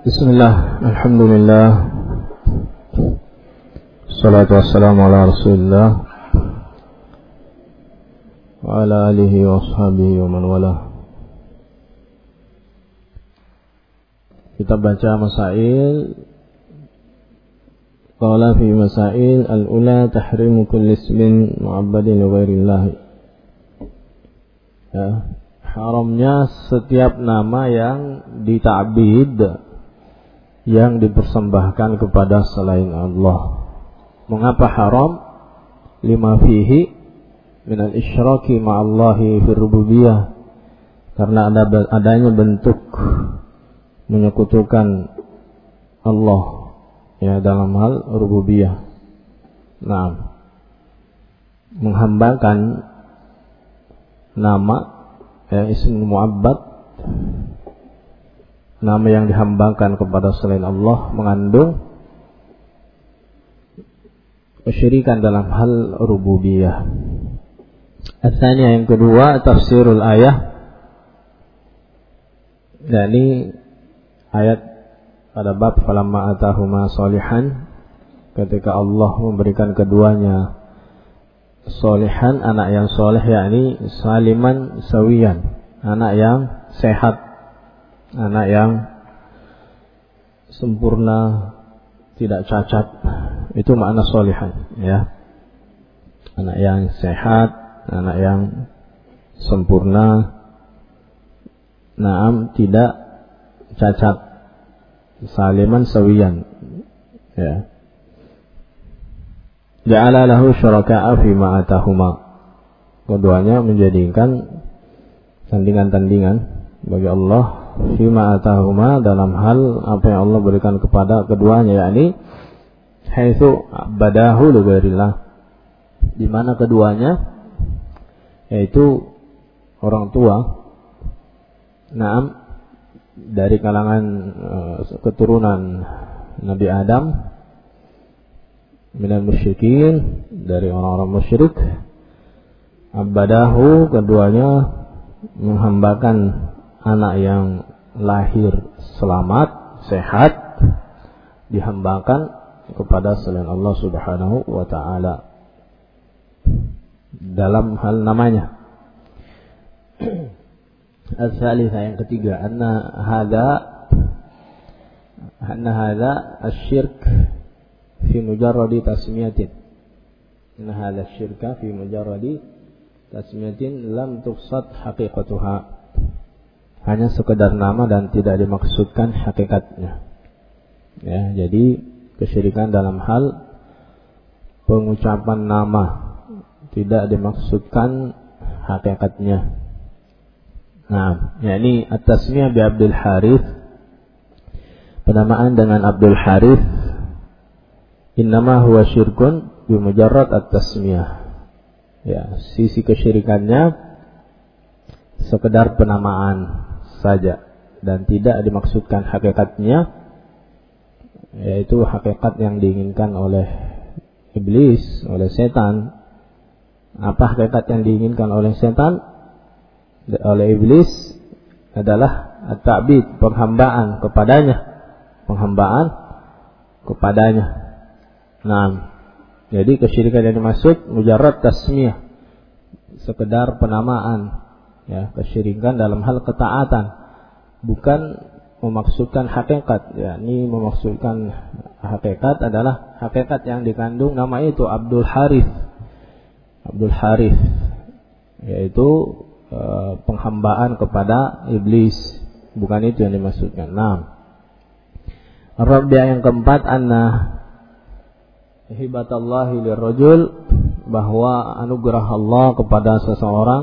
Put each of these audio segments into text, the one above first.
Bismillah, alhamdulillah, salatu wassalamu ala rasulillah wa ala alihi wa ashabihi wa man wala. Kita baca masail. Qala fi masail al-ula tahrimu kulli ismin mu'abbadin li ghairillah. Ya, haramnya setiap nama yang dita'bid, yang dipersembahkan kepada selain Allah. Mengapa haram? Lima fihi minal isyraki ma'allahi fi rububiyah, karena adanya bentuk menyekutukan Allah ya dalam hal rububiyah. Nah, menghambakan nama ya, ism mu'abbad, nama yang dihambakan kepada selain Allah, mengandung kesyirikan dalam hal rububiyah. Asalnya yang kedua, tafsirul ayah, yakni ayat pada bab falamma atahuma sholihan, ketika Allah memberikan keduanya sholihan, anak yang soleh, yakni saliman sawiyan, anak yang sehat, anak yang sempurna, tidak cacat. Itu makna sholihan ya. Anak yang sehat, anak yang sempurna, naam, tidak cacat, saliman sawiyan ya. Ja'ala lahu syuraka'a fima atahuma, keduanya menjadikan tandingan-tandingan bagi Allah fima atahuma, dalam hal apa yang Allah berikan kepada keduanya, yakni haitsu badahu li ghairillah, di mana keduanya yaitu orang tua, naam, dari kalangan keturunan Nabi Adam, minal musyrikin, dari orang-orang musyrik, abadahu, keduanya menghambakan anak yang lahir selamat, sehat, dihambakan kepada selain Allah Subhanahu wa ta'ala dalam hal namanya. Al-thalithah, yang ketiga, anna hadha asyirk fi mujarradi tasmiyatin. Anna hadha asyirka fi mujarradi tasmiyatin lam tufsad haqiqatuha, hanya sekedar nama dan tidak dimaksudkan hakikatnya. Ya, jadi kesyirikan dalam hal pengucapan nama, tidak dimaksudkan hakikatnya. Nah, yakni at-tasmiyah bi Abdul Harith, penamaan dengan Abdul Harith, innama huwa syirkun bi mujarrad at-tasmiyah. Ya, sisi kesyirikannya sekedar penamaan saja dan tidak dimaksudkan hakikatnya, yaitu hakikat yang diinginkan oleh iblis, oleh setan. Apa hakikat yang diinginkan oleh setan, oleh iblis, adalah at-ta'bid, penghambaan kepadanya. Nah, jadi kesyirikan yang dimaksud mujarrad tasmiyah, sekedar penamaan ya, kesyirikan dalam hal ketaatan, bukan memaksudkan hakikat. Yakni memaksudkan hakikat adalah hakikat yang dikandung nama itu, Abdul Harith, yaitu penghambaan kepada iblis, bukan itu yang dimaksudkan. Nah, Rabi'ah yang keempat, anna hibatallahi lirrajul, bahwa anugerah Allah kepada seseorang,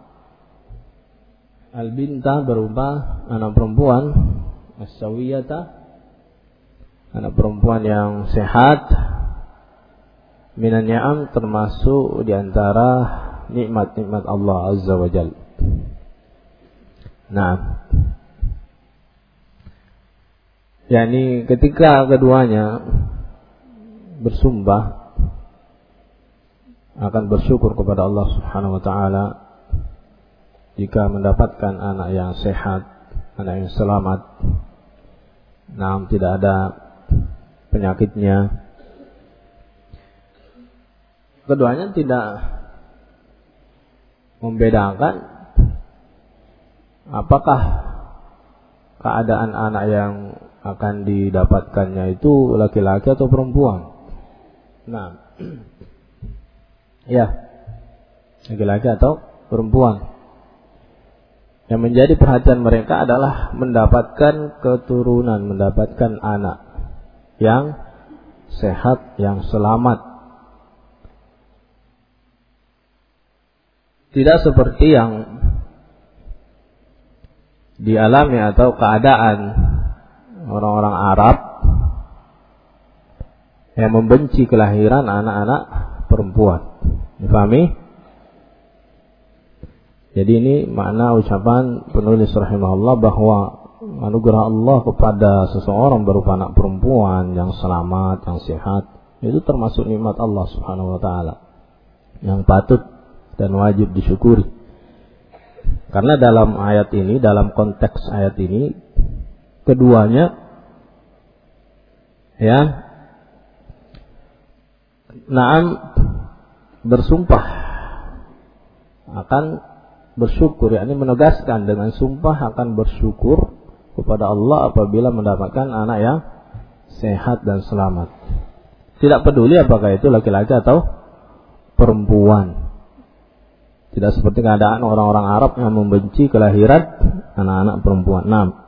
al-binta, berupa anak perempuan, as-sawiyata, anak perempuan yang sehat, minan ni'am, termasuk diantara nikmat-nikmat Allah Azza wa Jalla. Nah, yakni ketika keduanya bersumpah akan bersyukur kepada Allah Subhanahu wa ta'ala jika mendapatkan anak yang sehat, anak yang selamat, Nah, tidak ada penyakitnya. Keduanya tidak membedakan apakah keadaan anak yang akan didapatkannya itu laki-laki atau perempuan. Nah, ya, laki-laki atau perempuan. Yang menjadi perhatian mereka adalah mendapatkan keturunan, mendapatkan anak yang sehat, yang selamat. Tidak seperti yang dialami atau keadaan orang-orang Arab yang membenci kelahiran anak-anak perempuan. Difahami? Jadi ini makna ucapan penulis rahimahullah bahwa anugerah Allah kepada seseorang berupa anak perempuan yang selamat, yang sehat, itu termasuk nikmat Allah Subhanahu wa taala yang patut dan wajib disyukuri. Karena dalam ayat ini, dalam konteks ayat ini, keduanya ya, na'am, bersumpah akan bersyukur, yakni menegaskan dengan sumpah akan bersyukur kepada Allah apabila mendapatkan anak yang sehat dan selamat. Tidak peduli apakah itu laki-laki atau perempuan. Tidak seperti keadaan orang-orang Arab yang membenci kelahiran anak-anak perempuan.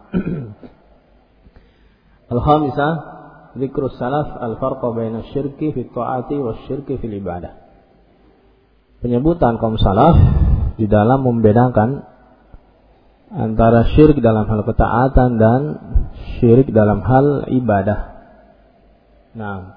6. Al-khamisah, dzikrus salaf al-farqa baina syirki fi ta'ati wa syirki fil ibadah. Penyebutan kaum salaf di dalam membedakan antara syirik dalam hal ketaatan dan syirik dalam hal ibadah. Nah,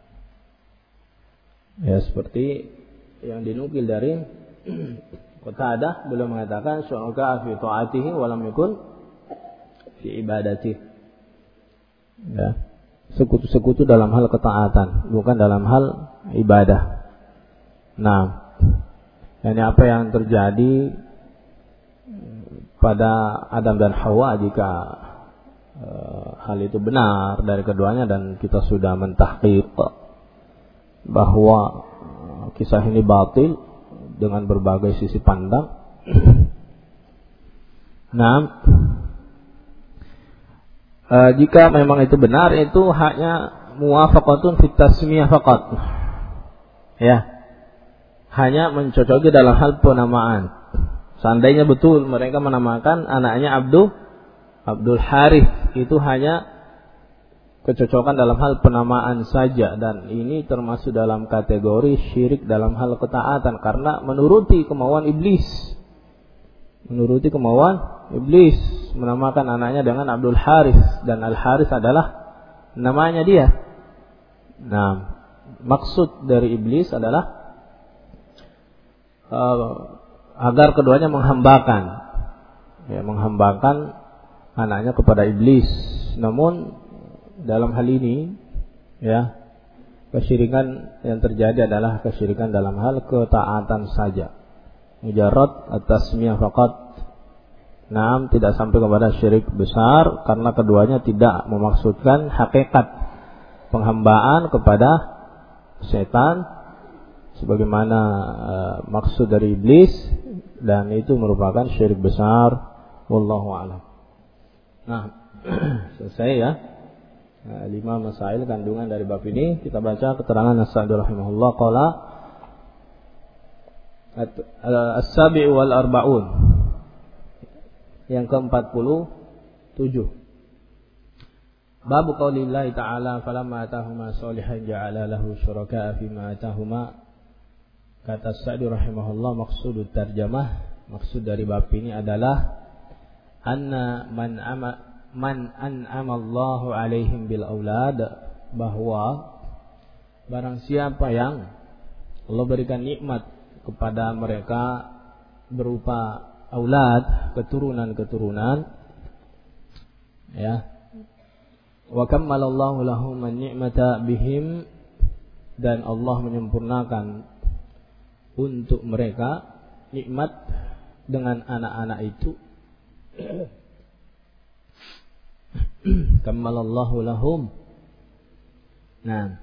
ya seperti yang dinukil dari Qatadah, beliau mengatakan syuraka fi ta'atihi wa lam yakun fi ibadatihi. Ya, sekutu-sekutu dalam hal ketaatan, bukan dalam hal ibadah. Nah, ini apa yang terjadi pada Adam dan Hawa jika hal itu benar dari keduanya, dan kita sudah mentahqiq bahwa kisah ini batil dengan berbagai sisi pandang. Nah, jika memang itu benar, itu haknya muwafaqatun fit tasmiyah faqat. Ya, hanya mencocoki dalam hal penamaan. Seandainya betul mereka menamakan anaknya Abdul Harith, itu hanya kecocokan dalam hal penamaan saja, dan ini termasuk dalam kategori syirik dalam hal ketaatan karena menuruti kemauan iblis. Menuruti kemauan iblis menamakan anaknya dengan Abdul Harith, dan Al Harith adalah namanya dia. Nah, maksud dari iblis adalah agar keduanya menghambakan anaknya kepada iblis. Namun dalam hal ini, ya, kesyirikan yang terjadi adalah kesyirikan dalam hal ketaatan saja. Mujarrad at-tasmiyah faqat. Naam, tidak sampai kepada syirik besar karena keduanya tidak memaksudkan hakikat penghambaan kepada setan sebagaimana maksud dari iblis, dan itu merupakan syirik besar. Wallahu a'lam. Nah, selesai ya. 5 masail kandungan dari bab ini. Kita baca keterangan As-Sa'di rahimahullah qala as-sabi'u wal arba'un, yang ke-47. Bab qaulillahi ta'ala falamma atahuma sholihan ja'ala lahu syuraka fima atahuma. Kata As-Sa'di rahimahullah, maksud tarjamah, maksud dari bab ini adalah anna man an'ama Allahu alaihim bil aulad, bahwa barang siapa yang Allah berikan nikmat kepada mereka berupa aulad, keturunan-keturunan, ya, wa kammalallahu lahum an-ni'mata bihim, dan Allah menyempurnakan untuk mereka nikmat dengan anak-anak itu. Kammalallahu lahum. Nah,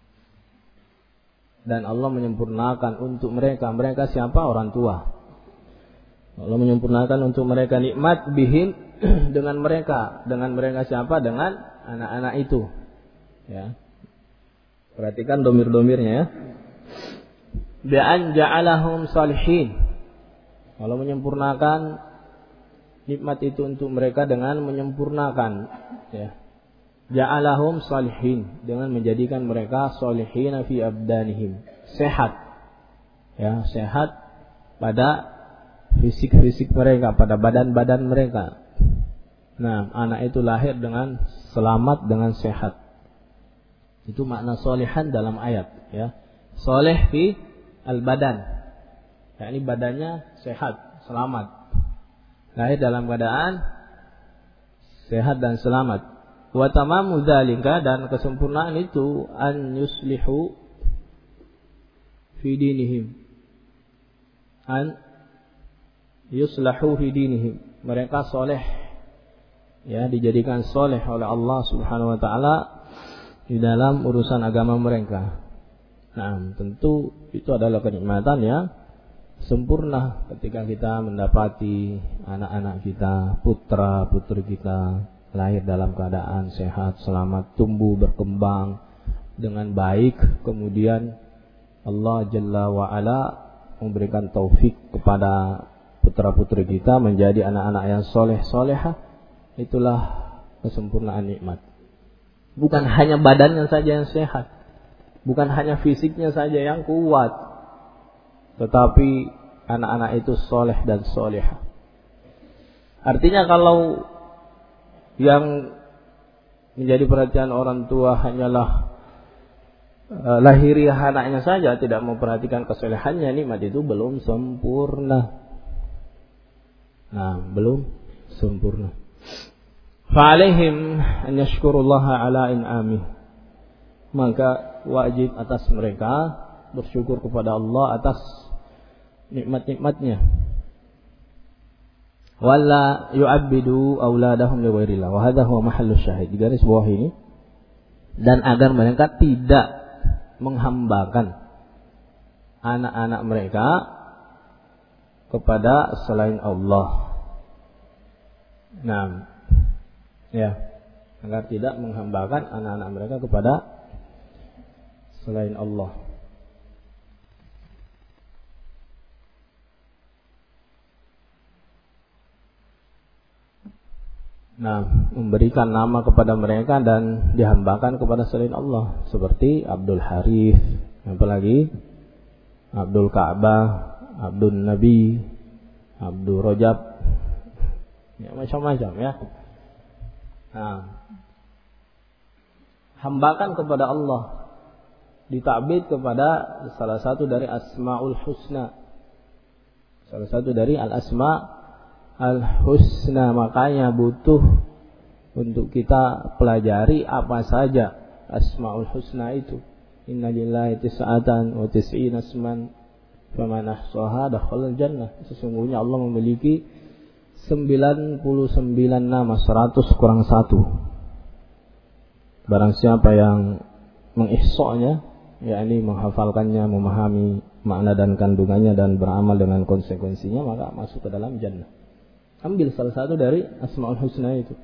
dan Allah menyempurnakan untuk mereka. Mereka siapa? Orang tua. Allah menyempurnakan untuk mereka nikmat bihim dengan mereka. Dengan mereka siapa? Dengan anak-anak itu. Ya. Perhatikan domir-domirnya ya. Bi'an ja'alahum salihin. Allah menyempurnakan nikmat itu untuk mereka dengan menyempurnakan ya. Ja'alahum salihin, dengan menjadikan mereka salihin fi abdanihim, sehat. Ya, sehat pada fisik-fisik mereka, pada badan-badan mereka. Nah, anak itu lahir dengan selamat, dengan sehat. Itu makna salihan dalam ayat ya. Salih fi al-badan. yakni badannya sehat, selamat. Lahir dalam keadaan sehat dan selamat. Wa tamamu dzalika, dan kesempurnaan itu an yuslihu fi dinihim. An yuslahu fi dinihim. Mereka soleh, ya, dijadikan soleh oleh Allah Subhanahu wa taala di dalam urusan agama mereka. Nah, tentu itu adalah kenikmatan yang sempurna ketika kita mendapati anak-anak kita, putra-putri kita lahir dalam keadaan sehat, selamat, tumbuh, berkembang dengan baik. Kemudian Allah Jalla wa'ala memberikan taufik kepada putra-putri kita menjadi anak-anak yang soleh-solehah. Itulah kesempurnaan nikmat. Bukan hanya badannya saja yang sehat, bukan hanya fisiknya saja yang kuat, tetapi anak-anak itu soleh dan solehah. Artinya kalau yang menjadi perhatian orang tua hanyalah lahiriah anaknya saja, tidak memperhatikan kesolehannya, nikmat itu belum sempurna. Nah, belum sempurna. Fa'alaihim an yashkurullaha ala in'amih. Maka wajib atas mereka bersyukur kepada Allah atas nikmat-nikmatnya. Wala yu'abbidu auladahum li ghairillah. Wa hadha huwa mahallu syahid. Di garis bawah ini, dan agar mereka tidak menghambakan anak-anak mereka kepada selain Allah. Nah, ya, agar tidak menghambakan anak-anak mereka kepada selain Allah. Nah, memberikan nama kepada mereka dan dihambakan kepada selain Allah, seperti Abdul Harith, apalagi Abdul Ka'bah, Abdul Nabi, Abdul Rajab, ya, macam-macam ya. Nah, hambakan kepada Allah, ditakbid kepada salah satu dari Asmaul Husna, salah satu dari al-Asma al-Husna. Makanya butuh untuk kita pelajari apa saja Asmaul Husna itu. Inna lillahi tis'atan wa tis'ina asman faman ahsaha dakhala jannah. Sesungguhnya Allah memiliki 99 nama, 100 kurang 1. Barang siapa yang mengihsa'nya, yakni menghafalkannya, memahami makna dan kandungannya dan beramal dengan konsekuensinya, maka masuk ke dalam jannah. Ambil salah satu dari Asmaul Husna itu.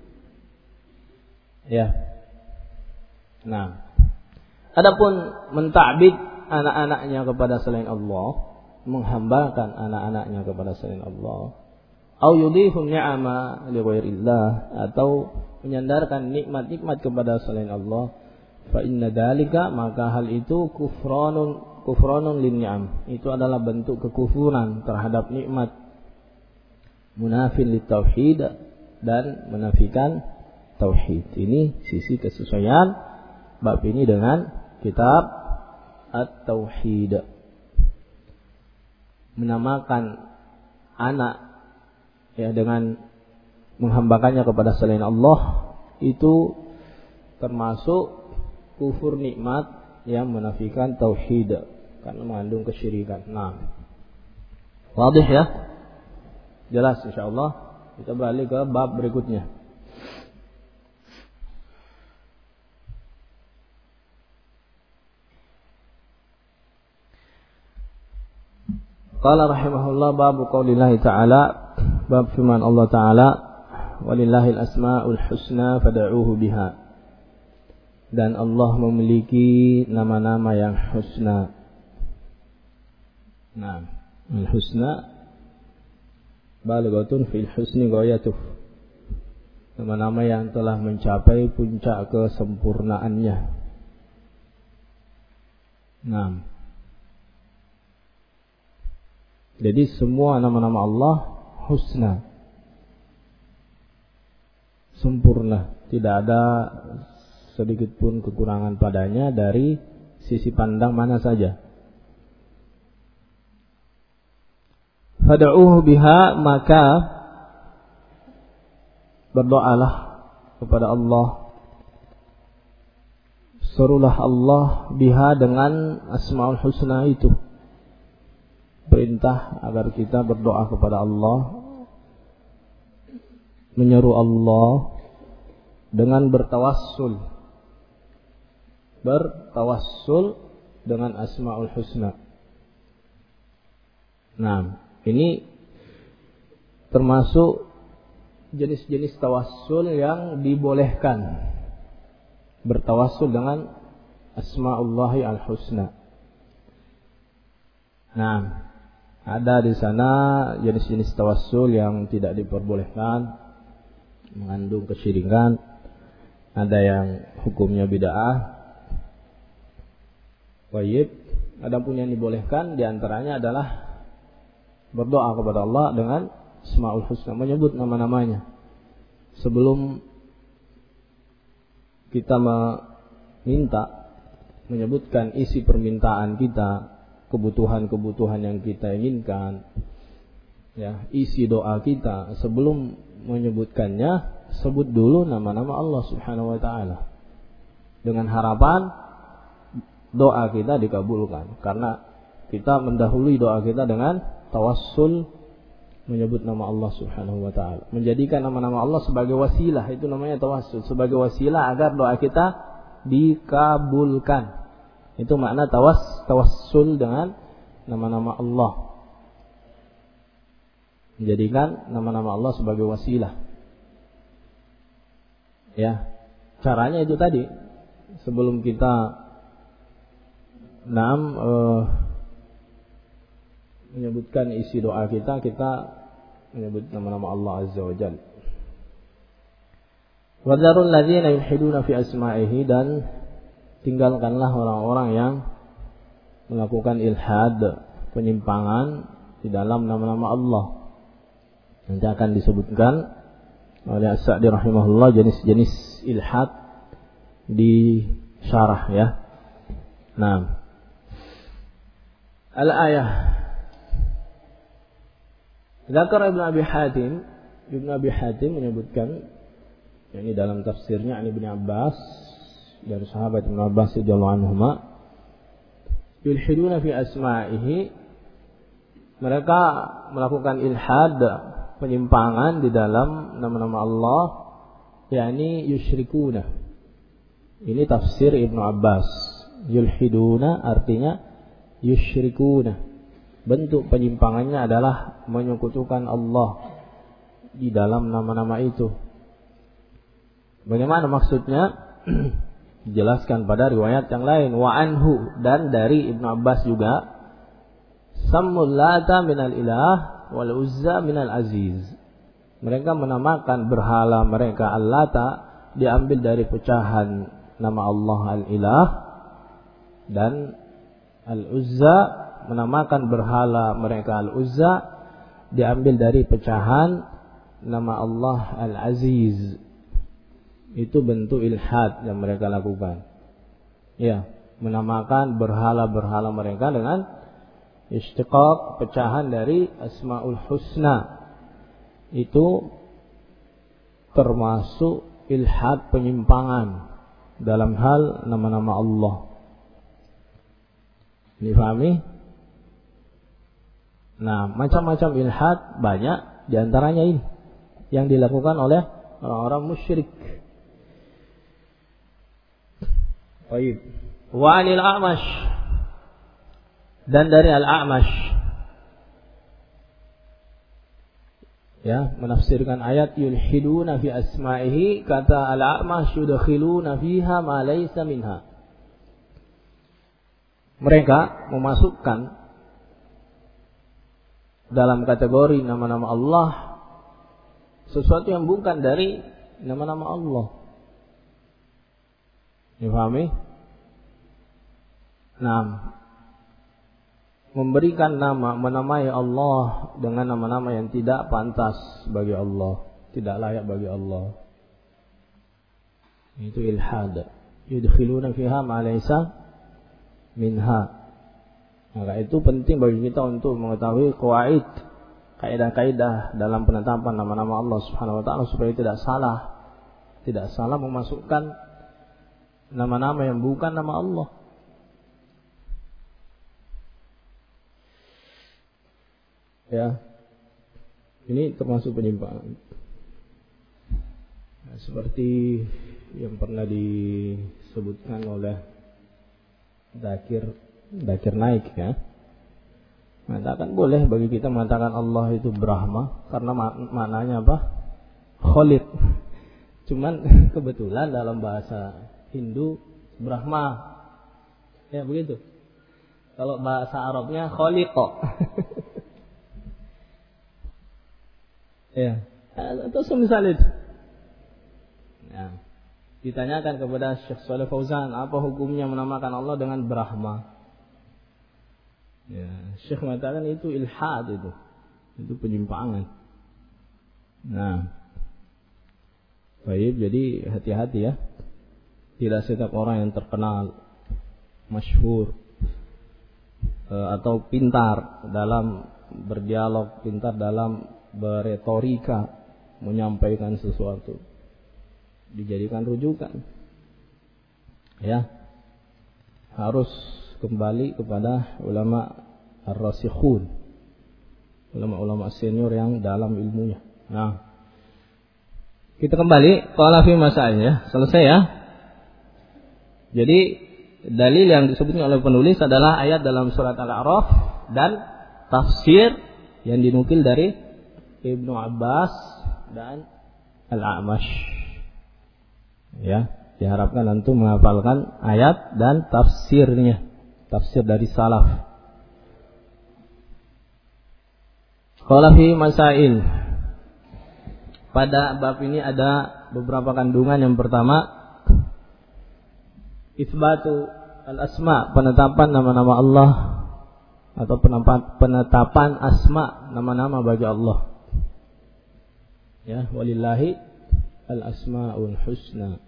Ya. Nah, adapun mentakbid anak-anaknya kepada selain Allah, menghambakan anak-anaknya kepada selain Allah, au yudhifun ni'ama li ghairillah, atau menyandarkan nikmat-nikmat kepada selain Allah, fa inna dzalika, maka hal itu kufranun lin ni'am, itu adalah bentuk kekufuran terhadap nikmat, munafil lit tauhid, dan menafikan tauhid. Ini sisi kesesuaian bab ini dengan kitab At-Tauhid. Menamakan anak, ya, dengan menghambakannya kepada selain Allah, itu termasuk kufur nikmat yang menafikan tauhid, karena mengandung kesyirikan. Nah, wadih ya? Jelas insyaallah. Kita balik ke bab berikutnya. Qala rahimahullah bab qaulillahi ta'ala, bab firman Allah Ta'ala, walillahil asmaul husna fad'uuhu biha. Dan Allah memiliki nama-nama yang husna. Nah, al-husna balaghatun fil husni ghayatuh. Nama-nama yang telah mencapai puncak kesempurnaannya. Nah, jadi semua nama-nama Allah husna, sempurna, tidak ada sedikit pun kekurangan padanya dari sisi pandang mana saja. Fad'uuhu biha, maka berdoalah kepada Allah, serulah Allah biha dengan asmaul husna itu. Perintah agar kita berdoa kepada Allah, menyeru Allah dengan bertawassul dengan asmaul husna. Nah, ini termasuk jenis-jenis tawassul yang dibolehkan, bertawassul dengan asmaullahi al-husna. Nah, ada di sana jenis-jenis tawassul yang tidak diperbolehkan, mengandung kesyirikan. Ada yang hukumnya bid'ah, wajib. Adapun yang dibolehkan diantaranya adalah berdoa kepada Allah dengan asmaul husna, menyebut nama-namanya. Sebelum kita meminta, menyebutkan isi permintaan kita, kebutuhan-kebutuhan yang kita inginkan, ya, isi doa kita, sebelum menyebutkannya, sebut dulu nama-nama Allah Subhanahu wa ta'ala, dengan harapan doa kita dikabulkan. Karena kita mendahului doa kita dengan tawassul, menyebut nama Allah Subhanahu wa ta'ala, menjadikan nama-nama Allah sebagai wasilah. Itu namanya tawassul, sebagai wasilah agar doa kita dikabulkan. Itu makna tawassul dengan nama-nama Allah, menjadikan nama-nama Allah sebagai wasilah. Ya, caranya itu tadi. Sebelum kita menyebutkan isi doa kita, kita menyebut nama-nama Allah Azza wa Jalla. Wa dzarul ladzina yulhiduna fi asma'ihi, dan tinggalkanlah orang-orang yang melakukan ilhad, penyimpangan di dalam nama-nama Allah. Nanti akan disebutkan oleh As-Sa'di rahimahullah jenis-jenis ilhad di syarah, ya. Nah, al-ayah Zakar Ibn Abi Hatim menyebutkan, ini dalam tafsirnya Ibn Abbas, dari sahabat Ibn Abbas radhiyallahu anhuma, yulhiduna fi asma'ihi, mereka melakukan ilhad, penyimpangan di dalam nama-nama Allah, yakni yusyrikuna. Ini tafsir Ibn Abbas. Yulhiduna artinya yusyrikuna. Bentuk penyimpangannya adalah menyekutukan Allah di dalam nama-nama itu. Bagaimana maksudnya? Dijelaskan pada riwayat yang lain. Wa anhu, dan dari Ibn Abbas juga, sammul lata minal ilah wal uzza minal aziz. Mereka menamakan berhala mereka al-lata, diambil dari pecahan nama Allah al-ilah, dan al-uzza, menamakan berhala mereka al-uzza, diambil dari pecahan nama Allah al-aziz. Itu bentuk ilhad yang mereka lakukan. Ya, menamakan berhala-berhala mereka dengan istiqaq, pecahan dari asmaul husna. Itu termasuk ilhad, penyimpangan dalam hal nama-nama Allah. Difahami? Nah, macam-macam ilhad banyak, diantaranya ini yang dilakukan oleh orang-orang musyrik. Baik. Wa 'anil A'mash, dan dari Al-A'mash, ya, menafsirkan ayat yulhiduna fi asma'ihi, kata al-a'mash yudkhiluna fiha ma laysa minha. Mereka memasukkan dalam kategori nama-nama Allah sesuatu yang bukan dari nama-nama Allah. Difahami? Nah, memberikan nama, menamai Allah dengan nama-nama yang tidak pantas bagi Allah, tidak layak bagi Allah, itu ilhad. Yudkhiluna fiha ma laysa minha. Maka itu penting bagi kita untuk mengetahui qawaid, kaidah-kaidah dalam penetapan nama-nama Allah Subhanahu wa taala supaya tidak salah memasukkan nama-nama yang bukan nama Allah. Ya, ini termasuk penyimpangan. Nah, seperti yang pernah disebutkan oleh Zakir Naik, ya, mengatakan boleh bagi kita mengatakan Allah itu Brahma karena maknanya apa? Khalid. Cuman kebetulan dalam bahasa Hindu Brahma, ya begitu. Kalau bahasa Arabnya Khaliqa. Ya, atau semisal itu. Ya. Ditanyakan kepada Syekh Shalih Fauzan, apa hukumnya menamakan Allah dengan Brahma? Ya, Syekh mengatakan itu ilhad, itu penyimpangan. Nah, baik, jadi hati-hati ya. Tidak setiap orang yang terkenal, masyhur, atau pintar dalam berdialog, pintar dalam berretorika, menyampaikan sesuatu dijadikan rujukan. Ya, harus kembali kepada ulama ar-rasikhun, ulama-ulama senior yang dalam ilmunya. Nah, kita kembali qala fi masail, ya, selesai ya. Jadi dalil yang disebutkan oleh penulis adalah ayat dalam surat Al-A'raf dan tafsir yang dinukil dari Ibnu Abbas dan Al-A'mash. Ya, diharapkan antum menghafalkan ayat dan tafsirnya, tafsir dari salaf. Qala fi masail. Pada bab ini ada beberapa kandungan. Yang pertama, itsbatu al-asma, penetapan nama-nama Allah atau penetapan asma, nama-nama bagi Allah. Ya, walillahi al-asmaul husna.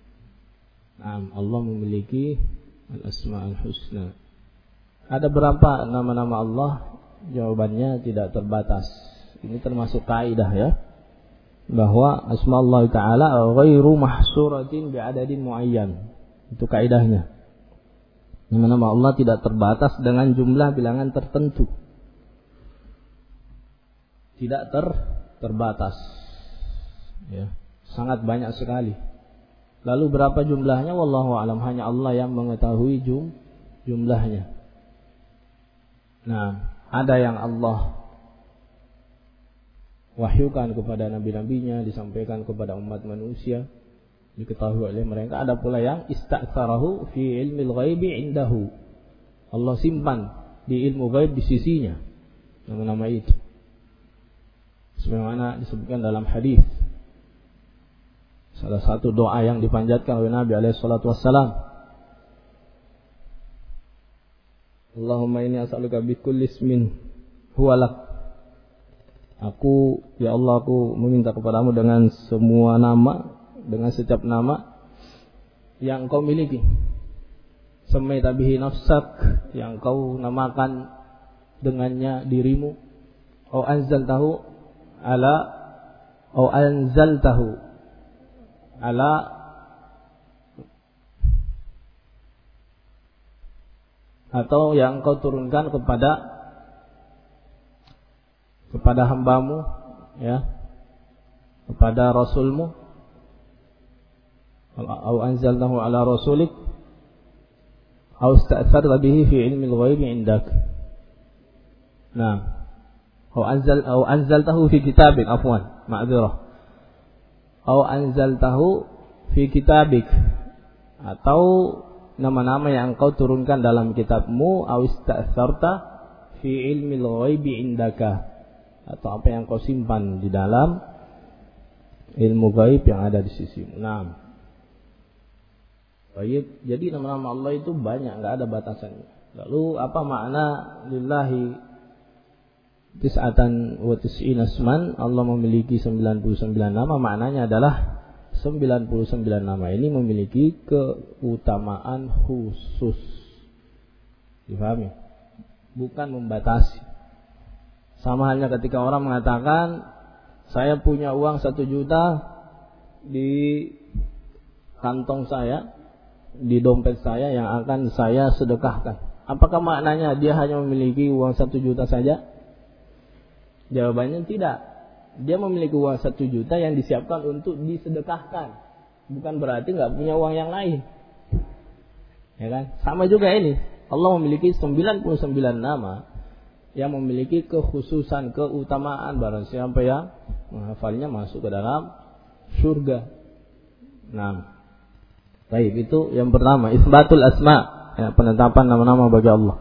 Allah memiliki al-asmaul husna. Ada berapa nama-nama Allah? Jawabannya tidak terbatas. Ini termasuk kaidah, ya, bahwa asma Allah Ta'ala ghairu mahsuratin bi'adadin muayyan. Itu kaidahnya. Nama-nama Allah tidak terbatas dengan jumlah bilangan tertentu. Tidak terbatas. Ya, sangat banyak sekali. Lalu berapa jumlahnya? Wallahu a'lam, hanya Allah yang mengetahui jumlahnya. Nah, ada yang Allah wahyukan kepada nabi-nabinya, disampaikan kepada umat manusia, diketahui oleh mereka. Ada pula yang ista'tsarahu fi ilmil ghaibi indahu, Allah simpan di ilmu ghaib di sisinya nama-nama itu, sebagaimana disebutkan dalam hadis. Salah satu doa yang dipanjatkan oleh Nabi alaihissalatu wassalam, Allahumma inni as'aluka bi kulli ismin huwa lak. Aku, ya Allah, aku meminta kepadamu dengan semua nama, dengan setiap nama yang kau miliki. Samaita bihi nafsak, yang kau namakan dengannya dirimu. Au anzaltahu ala atau yang kau turunkan kepada hambamu, ya, kepada rasulmu. Au anzaltahu ala rasulik au ista'tsarta bihi fi ilmil ghaibi indak. Nah, Au anzaltahu fi kitabik, afwan, ma'dzurah. Au anzaltahu fi kitabik, atau nama-nama yang engkau turunkan dalam kitabmu, au ista'sarta fi ilmil ghaibi indaka, atau apa yang kau simpan di dalam ilmu gaib yang ada di sisimu. Nah, baik. Jadi nama-nama Allah itu banyak, enggak ada batasannya. Lalu apa makna lillahi tis'atan wa tis'ina asman? Allah memiliki 99 nama. Maknanya adalah 99 nama ini memiliki keutamaan khusus. Dipahami? Bukan membatasi. Sama halnya ketika orang mengatakan, saya punya uang 1 juta di kantong saya, di dompet saya yang akan saya sedekahkan. Apakah maknanya dia hanya memiliki uang 1 juta saja? Jawabannya tidak. Dia memiliki uang 1 juta yang disiapkan untuk disedekahkan. Bukan berarti nggak punya uang yang lain. Ya kan? Sama juga ini. Allah memiliki 99 nama yang memiliki kekhususan, keutamaan. Barang siapa yang menghafalnya masuk ke dalam surga. Nah, baik, itu yang pertama, isbatul asma, ya, penetapan nama-nama bagi Allah.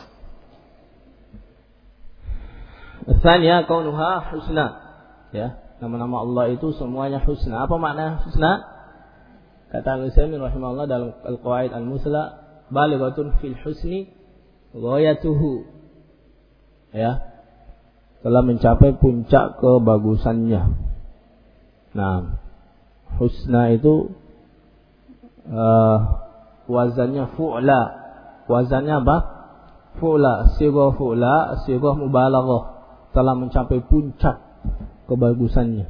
Asalnya kaunuha husna, ya, nama-nama Allah itu semuanya husna. Apa makna husna? Kata Al-Utsaimin rahimahullah dalam Al-Qawaid Al-Musla, balighatun fil husni ghayatuhu, ya, telah mencapai puncak kebagusannya. Nah, husna itu wazannya fu'la. Wazannya apa? Fu'la, sighah fu'la, sighah mubalaghah, telah mencapai puncak kebagusannya.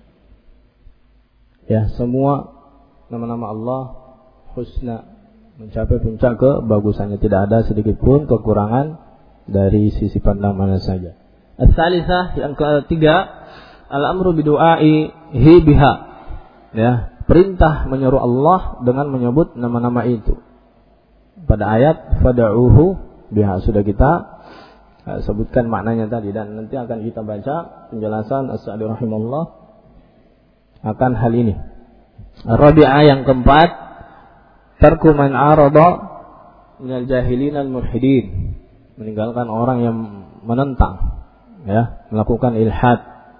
Ya, semua nama-nama Allah husna, mencapai puncak kebagusannya, tidak ada sedikit pun kekurangan dari sisi pandang mana saja. As-salisah, yang ketiga, al-amru bidu'ai hi biha, ya, perintah menyeru Allah dengan menyebut nama-nama itu. Pada ayat fad'uhu biha sudah kita sebutkan maknanya tadi, dan nanti akan kita baca penjelasan As-Sa'di rahimahullah akan hal ini. Rabi'ah, yang keempat, tarku man arada minal jahilin al-mulhidin, meninggalkan orang yang menentang, ya, melakukan ilhad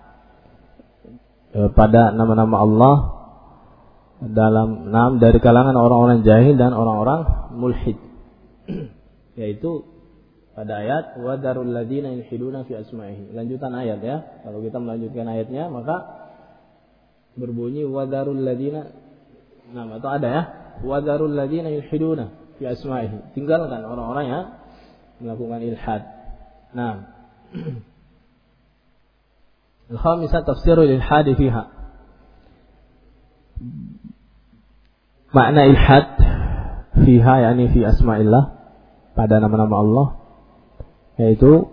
pada nama-nama Allah dalam dari kalangan orang-orang jahil dan orang-orang mulhid. Yaitu pada ayat wadarul ladzina yulhiduna fi asma'ihi. Lanjutan ayat, ya. Kalau kita melanjutkan ayatnya maka berbunyi wadarul ladzina, nah, atau ada, ya, wadarul ladzina yulhiduna fi asma'ihi. Tinggalkan orang-orang yang melakukan ilhad. Nah, al-khamisah tafsirul ilhad fiha. Makna ilhad fiha, yakni fi asma'illah, pada nama-nama Allah, yaitu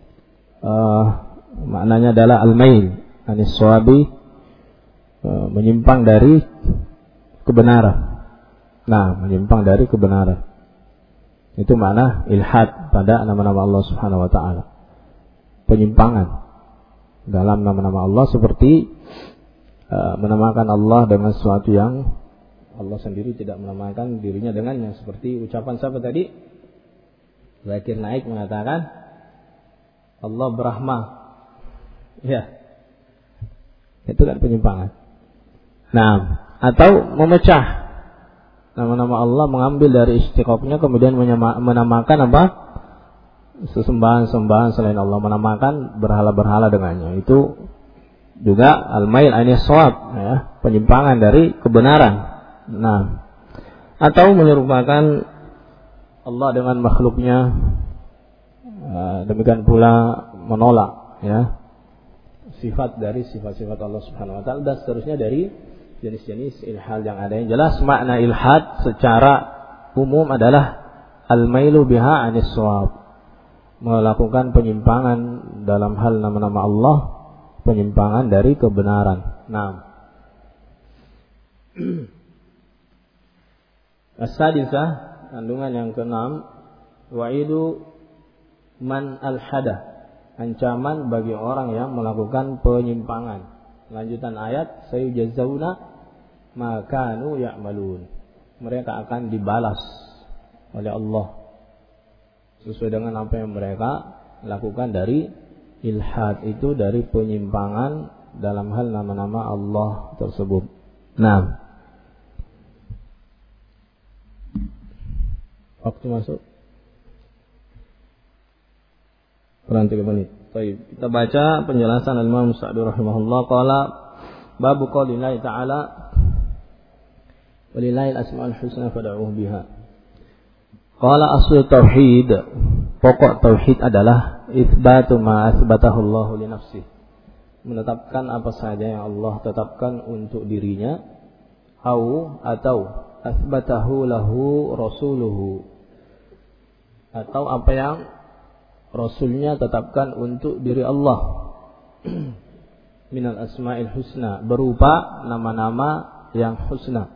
maknanya adalah al-mail anis shawabi, menyimpang dari kebenaran. Nah, menyimpang dari kebenaran. Itu makna ilhad pada nama-nama Allah Subhanahu wa taala. Penyimpangan dalam nama-nama Allah, seperti menamakan Allah dengan sesuatu yang Allah sendiri tidak menamakan dirinya dengannya, seperti ucapan siapa tadi? Zakir Naik mengatakan Allah berahmah. Ya. Itu kan penyimpangan. Nah, atau memecah nama-nama Allah, mengambil dari istiqaqnya kemudian menamakan apa? Sesembahan-sembahan selain Allah, menamakan berhala-berhala dengannya. Itu juga al-mail anis shawab, ya, penyimpangan dari kebenaran. Nah, atau menyerupakan Allah dengan makhluknya, demikian pula menolak, ya, sifat dari sifat-sifat Allah Subhanahu wa taala, dan seterusnya dari jenis-jenis ilhad yang ada. Yang jelas makna ilhad secara umum adalah al-mailu biha anis shawab, melakukan penyimpangan dalam hal nama-nama Allah, penyimpangan dari kebenaran. Nah, as-sadisah, kandungan yang keenam, wa'idu man al-hada, ancaman bagi orang yang melakukan penyimpangan. Lanjutan ayat, sayujazzauna ma kanu ya'malun. Mereka akan dibalas oleh Allah sesuai dengan apa yang mereka lakukan dari ilhad, itu dari penyimpangan dalam hal nama-nama Allah tersebut. Nah, waktu masuk kurang 3 menit. Baik, kita baca penjelasan Al-Imam Sa'di rahimahullah. Qala babu qaulillahi ta'ala walillahil asmaul husna fad'uhu biha. Qala aslu tauhid, pokok tauhid adalah itsbatu ma atsbatahu Allah li nafsihi, menetapkan apa saja yang Allah tetapkan untuk dirinya, atau atsbatahu lahu rasuluhu, atau apa yang Rasulnya tetapkan untuk diri Allah minal asma'il husna, berupa nama-nama yang husna.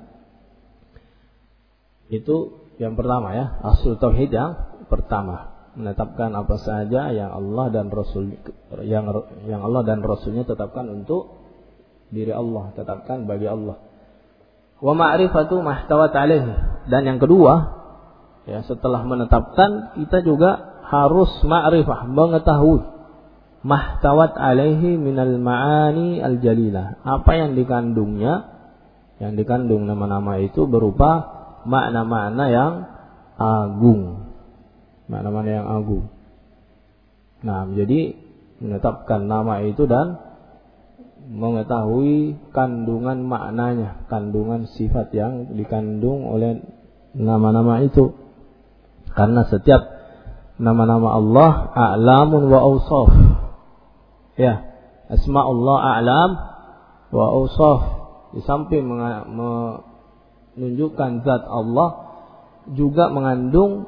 Itu yang pertama ya, asal tauhid yang pertama, menetapkan apa saja yang Allah dan Rasul yang Allah dan Rasulnya tetapkan untuk diri Allah, tetapkan bagi Allah. Wa ma'rifatu mahtawat alaihi, dan yang kedua ya, setelah menetapkan kita juga harus ma'rifah, mengetahui mahtawat alaihi minal ma'ani al-jalilah, apa yang dikandungnya, yang dikandung nama-nama itu berupa makna-makna yang agung, makna-makna yang agung. Nah, jadi menetapkan nama itu dan mengetahui kandungan maknanya, kandungan sifat yang dikandung oleh nama-nama itu. Karena setiap nama-nama Allah a'lamun wa awsaf. Ya, asma'ullah a'lam wa awsaf. Di samping menunjukkan zat Allah, juga mengandung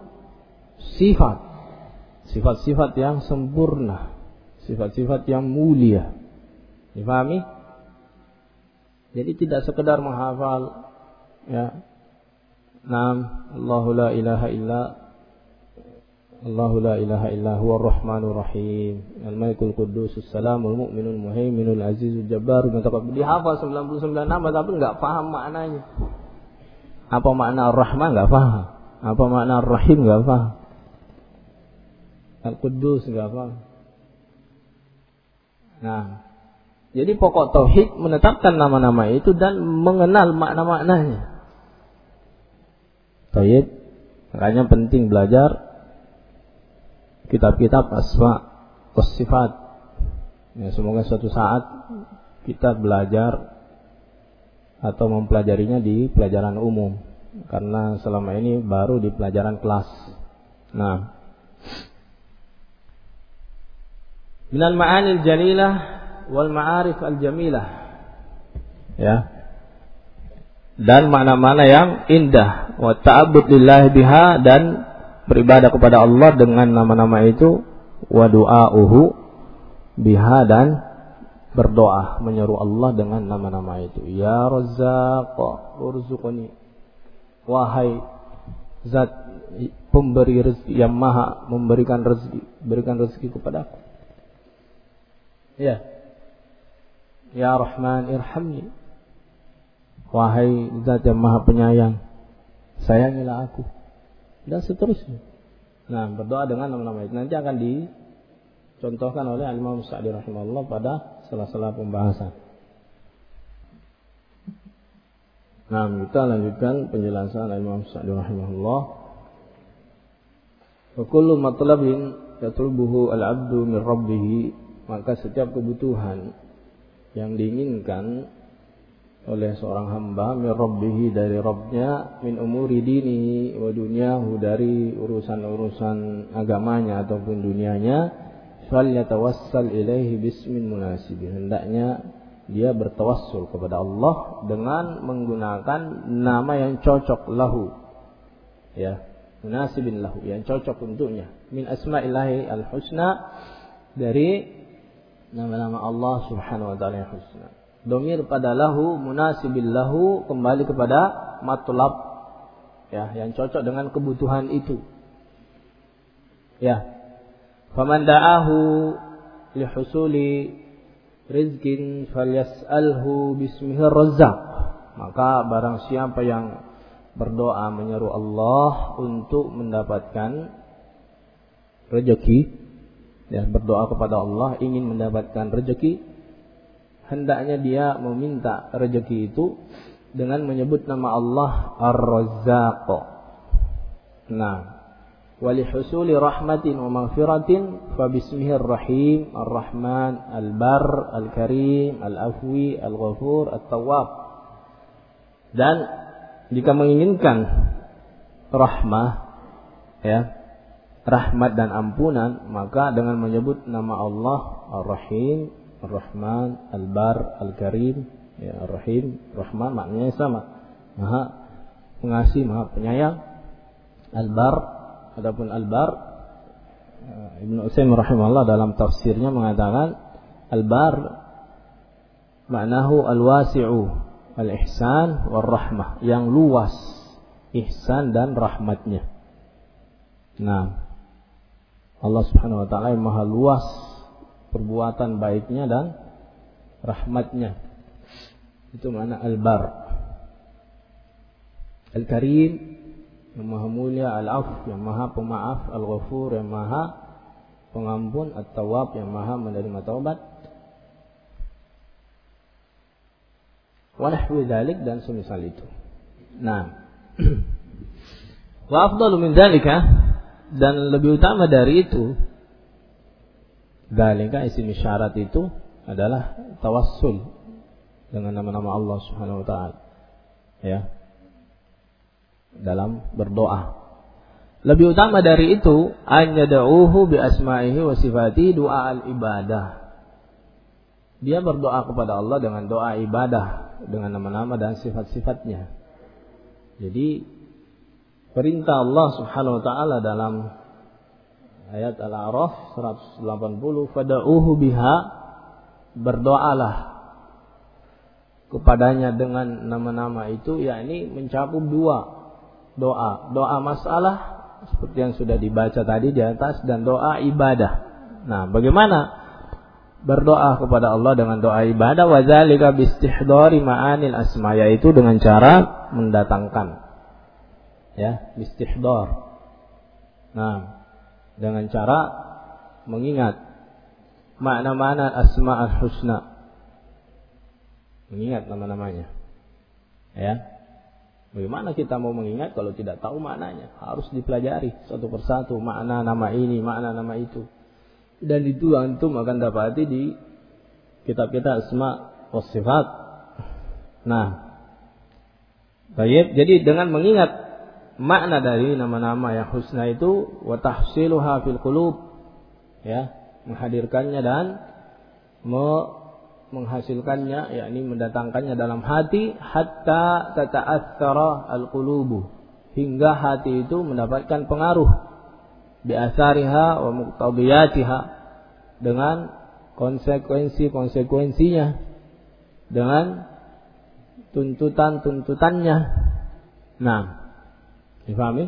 sifat-sifat yang sempurna, sifat-sifat yang mulia. Difahami? Jadi tidak sekedar menghafal ya. Naam, Allahu la ilaha illa huwa ar-rahmanur rahim, al-malikul quddus as-salamul mu'minul muhaiminul azizul jabbar. Dihafal 99 nama tapi enggak paham maknanya. Apa makna ar-rahman enggak paham, apa makna ar-rahim enggak paham, al-quddus enggak paham. Nah, jadi pokok tauhid menetapkan nama-nama itu dan mengenal makna-maknanya. Tauhid, makanya penting belajar kitab-kitab asma was sifat. Ya, semoga suatu saat kita belajar atau mempelajarinya di pelajaran umum, karena selama ini baru di pelajaran kelas. Nah, minal ma'anil jalilah wal ma'arif al jamilah. Ya. Dan makna-makna yang indah, wa ta'abbud lillahi biha, dan beribadah kepada Allah dengan nama-nama itu, wa du'a'uhu biha, dan berdoa menyeru Allah dengan nama-nama itu. Ya Razzaq urzuqni, wahai zat pemberi rezeki yang maha memberikan rezeki, berikan rezeki kepadaku. Ya. Ya Rahman irhamni, wahai zat yang maha penyayang, sayangilah aku, dan seterusnya. Nah, berdoa dengan nama-nama itu nanti akan dicontohkan oleh Al-Imam Sa'di rahimahullah pada sela-sela pembahasan. Nah, kita lanjutkan penjelasan Al-Imam Sa'di rahimahullah. Wa kullu matlabin yatlubuhu al-'abdu min rabbih, maka setiap kebutuhan yang diinginkan oleh seorang hamba min rabbih, dari Rabbnya, min umuri dini wa dunyahu, dari urusan-urusan agamanya ataupun dunianya, fal yatawassal ilaihi bismin munasib, hendaknya dia bertawassul kepada Allah dengan menggunakan nama yang cocok lahu, ya, munasibin lahu, yang cocok untuknya, min asma'illahi al-husna, dari nama-nama Allah subhanahu wa ta'ala yang husna. Domir pada lahu, munasibil lahu, kembali kepada matlab, ya, yang cocok dengan kebutuhan itu. Ya. Faman da'ahu lihusuli rizkin falyas'alhu bismihir razzaq. Maka barang siapa yang berdoa menyeru Allah untuk mendapatkan rezeki, ya, berdoa kepada Allah ingin mendapatkan rezeki, hendaknya dia meminta rezeki itu dengan menyebut nama Allah Ar-Razzaq. Nah, walihusuli rahmatin wa maghfiratin fa bismihir rahim ar-rahman al-bar al-karim al-afwi al-ghafur at-tawwab. Dan jika menginginkan rahmah, ya, rahmat dan ampunan, maka dengan menyebut nama Allah Ar-Rahim, Ar-Rahman, Al-Bar, Al-Karim, ya, Ar-Rahim, Rahman maknanya sama, Maha Pengasih, Maha Penyayang. Al-Bar, adapun Al-Bar, Ibnu Utsaimin rahimahullah dalam tafsirnya mengatakan Al-Bar maknahu al-wasi'u al-ihsan war-rahmah, yang luas ihsan dan rahmatnya. Nah, Allah Subhanahu wa taala yang maha luas perbuatan baiknya dan rahmatnya. Itu makna Al-Bar. Al-Karim, yang maha mulia, Al-Af, yang maha pemaaf, Al-Ghafur, yang maha pengampun, At-Tawwab, yang maha menerima taubat. Wa nahwu dzalik, dan semisal itu. Nah, wa afdalu min dzalika, dan lebih utama dari itu, dzalika isim syarat itu adalah tawassul dengan nama-nama Allah Subhanahu wa taala, ya, dalam berdoa. Lebih utama dari itu, an yad'uhu bi asma'ihi wa sifatihi, doa al-ibadah. Dia berdoa kepada Allah dengan doa ibadah, dengan nama-nama dan sifat-sifatnya. Jadi perintah Allah Subhanahu wa taala dalam ayat Al-A'raf 180, fad'uhu biha, berdoalah kepadanya dengan nama-nama itu, yakni mencakup dua doa masalah seperti yang sudah dibaca tadi di atas, dan doa ibadah. Nah, bagaimana berdoa kepada Allah dengan doa ibadah? Wa dzalika bistihdari ma'anil asma, yaitu dengan cara mendatangkan, ya, bistihdar. Nah, dengan cara mengingat makna-makna asma'ul husna, mengingat nama-namanya, ya. Bagaimana kita mau mengingat kalau tidak tahu maknanya? Harus dipelajari satu persatu makna nama ini, makna nama itu. Dan itu antum akan dapati di kitab-kitab asma wa sifat. Nah, baik, jadi dengan mengingat makna dari nama-nama yang husna itu, wa tahsiluha fil qulub, ya, menghadirkannya dan menghasilkannya, yakni mendatangkannya dalam hati, hatta tata'athara al-qulubu, hingga hati itu mendapatkan pengaruh bi asariha wa muqtadiyatiha, dengan konsekuensinya, dengan tuntutannya. Nah, difahami?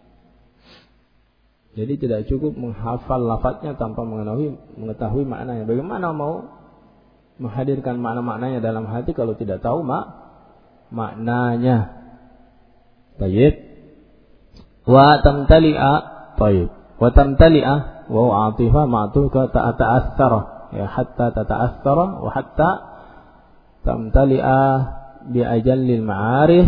Jadi tidak cukup menghafal lafadznya tanpa mengetahui maknanya. Bagaimana mau menghadirkan makna-maknanya dalam hati kalau tidak tahu maknanya? Baik. Wa tamtali'a, baik. Wa tamtali'a wa 'atifah ma'tuf ka ta'athara, ya, hatta tata'athara wa hatta tamtali'a bi ajallil ma'arif,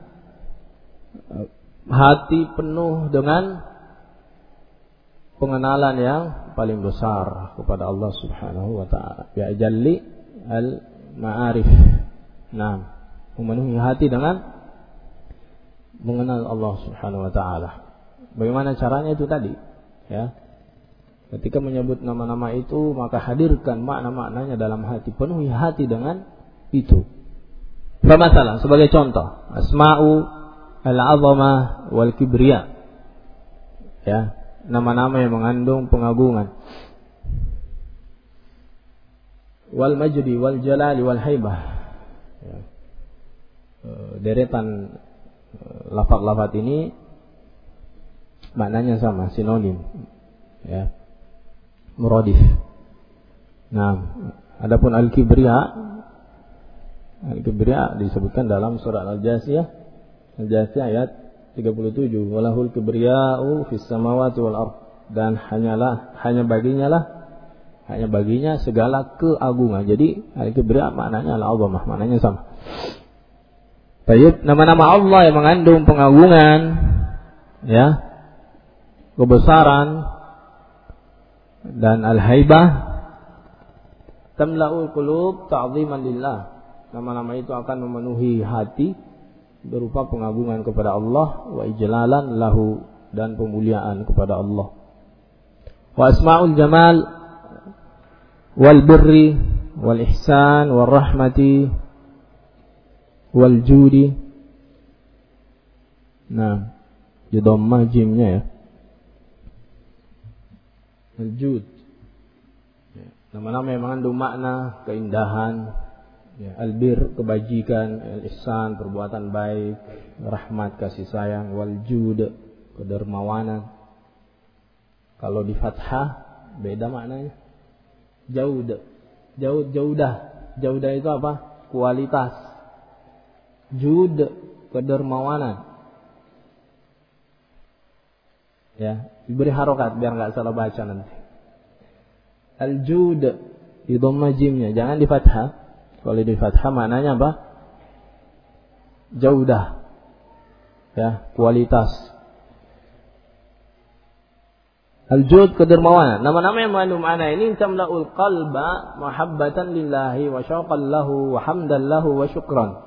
hati penuh dengan pengenalan yang paling besar kepada Allah Subhanahu wa taala, bi ajalli al ma'arif. Nah, memenuhi hati dengan mengenal Allah Subhanahu wa taala. Bagaimana caranya itu tadi? Ya, ketika menyebut nama-nama itu, maka hadirkan makna-maknanya dalam hati, penuhi hati dengan itu. Masalah sebagai contoh, asma'u al-'azamah wal kibriya, ya, nama-nama yang mengandung pengagungan, wal majdi wal jalali wal haibah, ya. Deretan lafaz-lafaz ini maknanya sama, sinonim, ya, muradif. Nah, adapun al-kibriya disebutkan dalam surat Al-Jasiyah ayat 37, walahul kibriya'u fis samawati wal ardh, dan hanya baginya segala keagungan. Jadi al-kibriya maknanya al-'azamah, maknanya sama. Baik, nama-nama Allah yang mengandung pengagungan, ya, kebesaran dan al-haibah, tamla'ul qulub ta'ziman lillah. Nama-nama itu akan memenuhi hati berupa pengagungan kepada Allah, wa ijlalan lahu, dan pemuliaan kepada Allah. Wa asma'ul jamal wal birri wal ihsan wal rahmati wal judi. Nah, di dhammah jimnya ya. Al jud. Nama-nama yang mengandung makna keindahan, ya, al-bir kebajikan, al-ihsan perbuatan baik, rahmat kasih sayang, wal jud kedermawanan. Kalau di fathah beda maknanya. Jaudah itu apa? Kualitas. Jud kedermawanan. Ya, diberi harokat biar enggak salah baca nanti. Al-jud di dhamma jimnya, jangan di fathah. Kalau di fathah maknanya apa? Jaudah. Ya, kualitas. Al-jud kedermawanan. Nama-nama yang mengandung makna ini tamla'ul qalba mahabbatan lillahi wa syauqan lahu wa hamdan lahu wa syukran.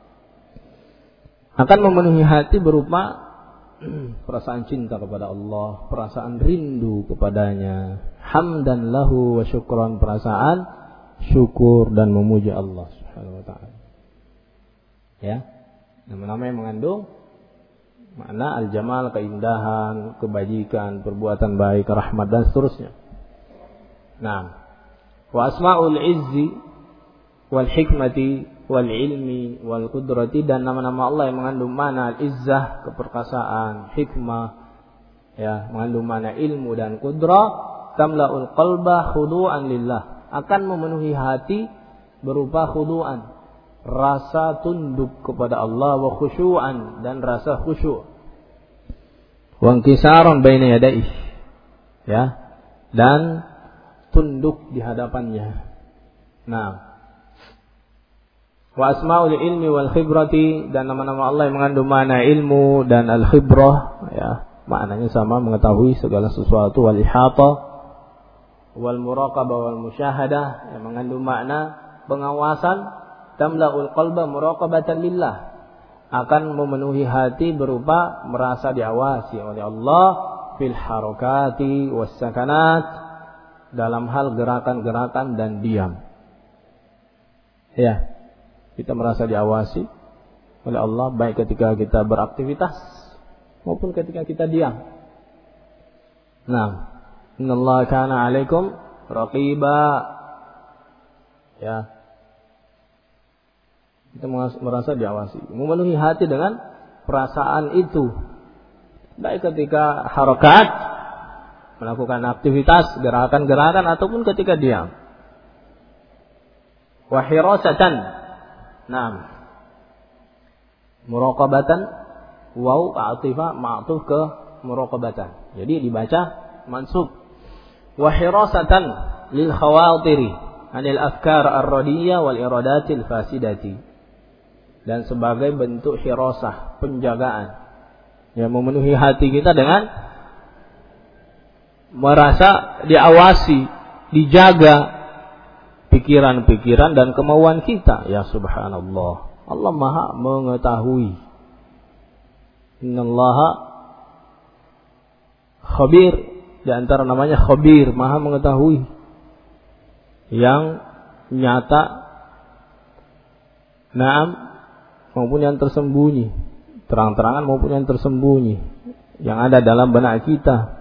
Akan memenuhi hati berupa perasaan cinta kepada Allah, perasaan rindu kepadanya, hamdan lahu wa syukran, perasaan syukur dan memuji Allah Subhanahu wa taala. Ya. Nama-nama yang mengandung makna al-jamal, keindahan, kebajikan, perbuatan baik, rahmat dan seterusnya. Nah, wa asmaul izzi wal hikmati wal ilmi wal qudrati, dan nama-nama Allah yang mengandung makna al-izzah, keperkasaan, hikmah, ya, mengandung makna ilmu dan qudrah, tamla'ul qalba khudu'an lillah, akan memenuhi hati berupa khudu'an, rasa tunduk kepada Allah, wa khusyu'an, dan rasa khusyuk, wa inkisaran baina yadayhi, ya, dan tunduk di hadapannya. Nah, wa asmaul ilmi wal khibrati, dan nama-nama Allah yang mengandung makna ilmu dan al-khibrah, ya, maknanya sama, mengetahui segala sesuatu, wal ihata wal muraqabah wal musyahadah, yang mengandung makna pengawasan, tamla'ul qalba muraqabatan lillah, akan memenuhi hati berupa merasa diawasi oleh Allah fil harakati was sakanat, dalam hal gerakan-gerakan dan diam. Ya, kita merasa diawasi oleh Allah baik ketika kita beraktivitas maupun ketika kita diam. Nah, innallaha kana 'alaikum raqiba. Ya. Kita merasa diawasi, memenuhi hati dengan perasaan itu. Baik ketika harakat, melakukan aktivitas, gerakan-gerakan, ataupun ketika diam. Wa hirasatan. Nah, muraqabatan, waw a'tifah ma'tuf ke muraqabatan. Jadi dibaca mansub. Wa hirasatan lil khawatiri anil afkar ar-radiyah wal iradatil fasidati. Dan sebagai bentuk hirasah, penjagaan, yang memenuhi hati kita dengan merasa diawasi, dijaga pikiran-pikiran dan kemauan kita. Ya subhanallah, Allah maha mengetahui. Innallaha khabir, di antara namanya khabir, maha mengetahui yang nyata, naam, maupun yang tersembunyi, terang-terangan maupun yang tersembunyi, yang ada dalam benak kita.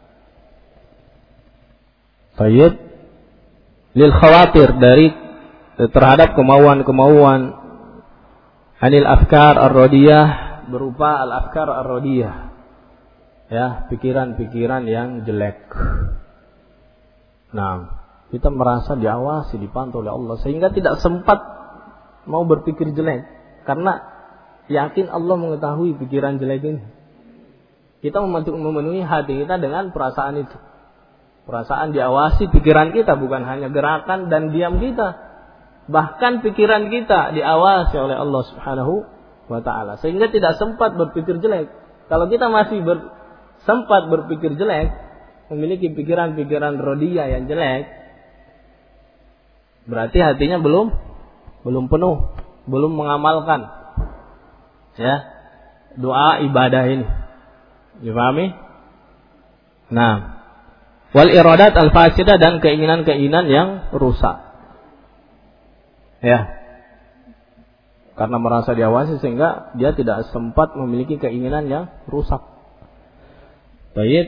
Sayyid lil khawatir, dari terhadap kemauan-kemauan, anil afkar ar-radiyah, berupa al-afkar ar-radiyah, ya, pikiran-pikiran yang jelek. Nah, Kita merasa diawasi, dipantau oleh Allah, sehingga tidak sempat mau berpikir jelek, karena yakin Allah mengetahui pikiran jelek ini. Kita memenuhi hati kita dengan perasaan itu. Perasaan diawasi pikiran kita, bukan hanya gerakan dan diam kita. Bahkan pikiran kita diawasi oleh Allah Subhanahu wa ta'ala, sehingga tidak sempat berpikir jelek. Kalau kita masih sempat berpikir jelek, memiliki pikiran-pikiran rodiyah yang jelek, berarti hatinya belum penuh, belum mengamalkan ya doa ibadah ini. Dipahami? Nah, wal iradat al fasidah, dan keinginan-keinginan yang rusak. Ya. Karena merasa diawasi sehingga dia tidak sempat memiliki keinginan yang rusak. Baik.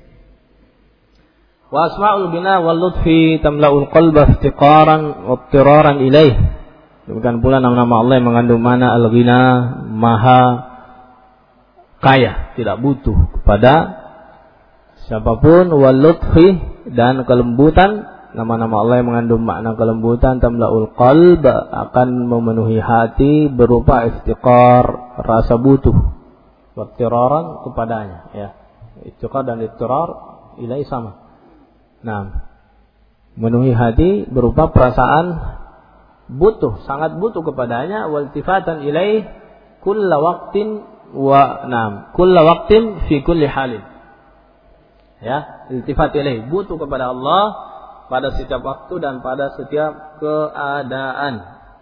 Wa asma'ul bina wal lutfi tamla'ul qalba iftiqaran wa ittiraran ilaih. Demikian pula nama-nama Allah yang mengandung mana al-ghina, maha kaya, tidak butuh kepada siapapun, wal lutfi, dan kelembutan. Nama-nama Allah yang mengandung makna kelembutan, tamla'ul qalb, akan memenuhi hati berupa iftiqar, rasa butuh, wa ittiraran, kepadanya ya. Iftiqar dan ittirar ilai sama. Nah, memenuhi hati berupa perasaan butuh, sangat butuh kepadanya, wal tifatan ilaih kulla waqtin wa kulla waqtin fi kulli halin. Ya, iltifat ilaih, butuh kepada Allah pada setiap waktu dan pada setiap keadaan.